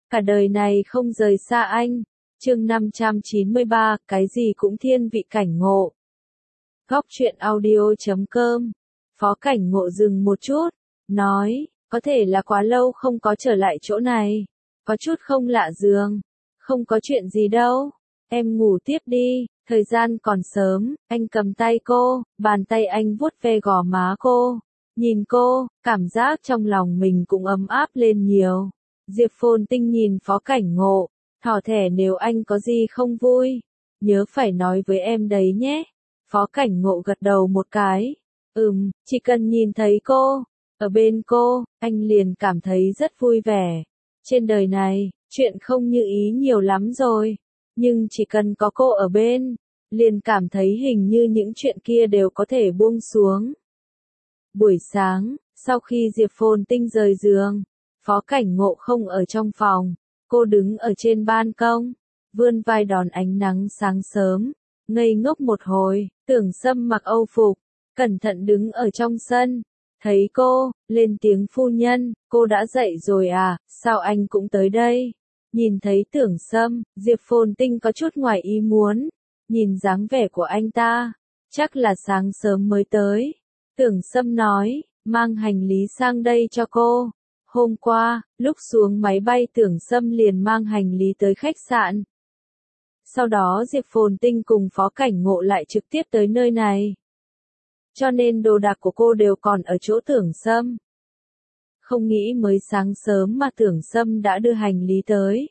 cả đời này không rời xa anh. Chương 593, cái gì cũng thiên vị cảnh ngộ. Góc truyện audio.com. Phó Cảnh Ngộ dừng một chút, nói, có thể là quá lâu không có trở lại chỗ này, có chút không lạ giường, không có chuyện gì đâu, em ngủ tiếp đi, thời gian còn sớm. Anh cầm tay cô, bàn tay anh vuốt ve gò má cô, nhìn cô, cảm giác trong lòng mình cũng ấm áp lên nhiều. Diệp Phồn Tinh nhìn Phó Cảnh Ngộ, thỏ thẻ nếu anh có gì không vui, nhớ phải nói với em đấy nhé. Phó Cảnh Ngộ gật đầu một cái, chỉ cần nhìn thấy cô, ở bên cô, anh liền cảm thấy rất vui vẻ. Trên đời này, chuyện không như ý nhiều lắm rồi, nhưng chỉ cần có cô ở bên, liền cảm thấy hình như những chuyện kia đều có thể buông xuống. Buổi sáng, sau khi Diệp Phồn Tinh rời giường, Phó Cảnh Ngộ không ở trong phòng, cô đứng ở trên ban công, vươn vai đón ánh nắng sáng sớm, ngây ngốc một hồi. Tưởng Sâm mặc âu phục, cẩn thận đứng ở trong sân, thấy cô, lên tiếng phu nhân, cô đã dậy rồi à, sao anh cũng tới đây? Nhìn thấy Tưởng Sâm, Diệp Phồn Tinh có chút ngoài ý muốn, nhìn dáng vẻ của anh ta, chắc là sáng sớm mới tới. Tưởng Sâm nói, mang hành lý sang đây cho cô. Hôm qua, lúc xuống máy bay Tưởng Sâm liền mang hành lý tới khách sạn. Sau đó Diệp Phồn Tinh cùng Phó Cảnh Ngộ lại trực tiếp tới nơi này. Cho nên đồ đạc của cô đều còn ở chỗ Tưởng Sâm. Không nghĩ mới sáng sớm mà Tưởng Sâm đã đưa hành lý tới.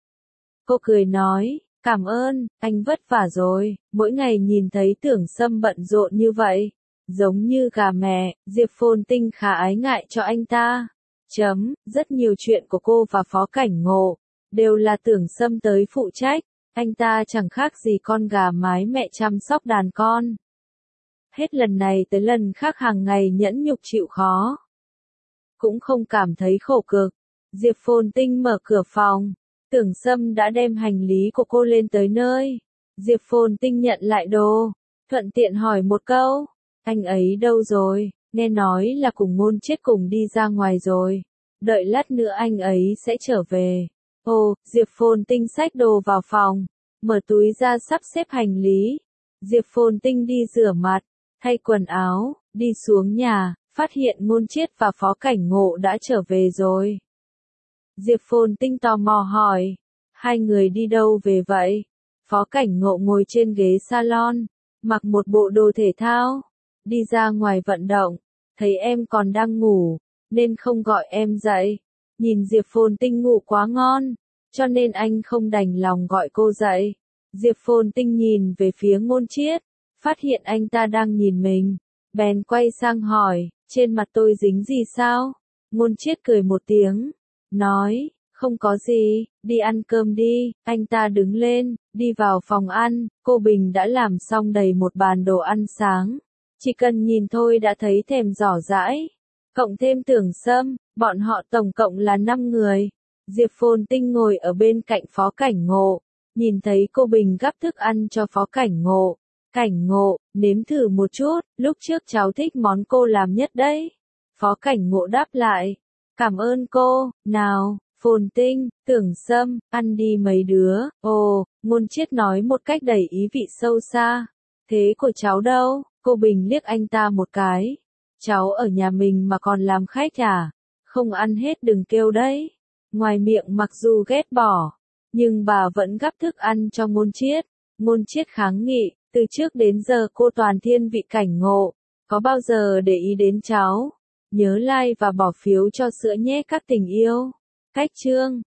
Cô cười nói, cảm ơn, anh vất vả rồi, mỗi ngày nhìn thấy Tưởng Sâm bận rộn như vậy, giống như gà mẹ. Diệp Phồn Tinh khá ái ngại cho anh ta. Rất nhiều chuyện của cô và Phó Cảnh Ngộ, đều là Tưởng Sâm tới phụ trách, anh ta chẳng khác gì con gà mái mẹ chăm sóc đàn con. Hết lần này tới lần khác hàng ngày nhẫn nhục chịu khó, cũng không cảm thấy khổ cực. Diệp Phồn Tinh mở cửa phòng, Tưởng Sâm đã đem hành lý của cô lên tới nơi. Diệp Phồn Tinh nhận lại đồ, thuận tiện hỏi một câu, anh ấy đâu rồi? Nghe nói là cùng Ngôn Chiết cùng đi ra ngoài rồi, đợi lát nữa anh ấy sẽ trở về. Ồ, Diệp Phồn Tinh xách đồ vào phòng, mở túi ra sắp xếp hành lý. Diệp Phồn Tinh đi rửa mặt, thay quần áo, đi xuống nhà, phát hiện Ngôn Chiết và Phó Cảnh Ngộ đã trở về rồi. Diệp Phồn Tinh tò mò hỏi, hai người đi đâu về vậy? Phó Cảnh Ngộ ngồi trên ghế salon, mặc một bộ đồ thể thao, đi ra ngoài vận động, thấy em còn đang ngủ, nên không gọi em dậy. Nhìn Diệp Phồn Tinh ngủ quá ngon, cho nên anh không đành lòng gọi cô dậy. Diệp Phồn Tinh nhìn về phía Ngôn Chiết, phát hiện anh ta đang nhìn mình, bèn quay sang hỏi, trên mặt tôi dính gì sao? Ngôn Chiết cười một tiếng, nói, không có gì, đi ăn cơm đi. Anh ta đứng lên, đi vào phòng ăn, cô Bình đã làm xong đầy một bàn đồ ăn sáng, chỉ cần nhìn thôi đã thấy thèm rỏ rãi. Cộng thêm Tưởng Sâm, bọn họ tổng cộng là 5 người. Diệp Phồn Tinh ngồi ở bên cạnh Phó Cảnh Ngộ, nhìn thấy cô Bình gắp thức ăn cho Phó Cảnh Ngộ. Cảnh Ngộ, nếm thử một chút, lúc trước cháu thích món cô làm nhất đấy. Phó Cảnh Ngộ đáp lại, cảm ơn cô. Nào, Phồn Tinh, Tưởng Sâm, ăn đi mấy đứa. Ồ, Ngôn Chiết nói một cách đầy ý vị sâu xa. Thế của cháu đâu? Cô Bình liếc anh ta một cái. Cháu ở nhà mình mà còn làm khách à? Không ăn hết đừng kêu đấy. Ngoài miệng mặc dù ghét bỏ, nhưng bà vẫn gắp thức ăn cho Ngôn Chiết. Ngôn Chiết kháng nghị, từ trước đến giờ cô toàn thiên vị Cảnh Ngộ, có bao giờ để ý đến cháu? Nhớ like và bỏ phiếu cho sữa nhé các tình yêu. Cách chương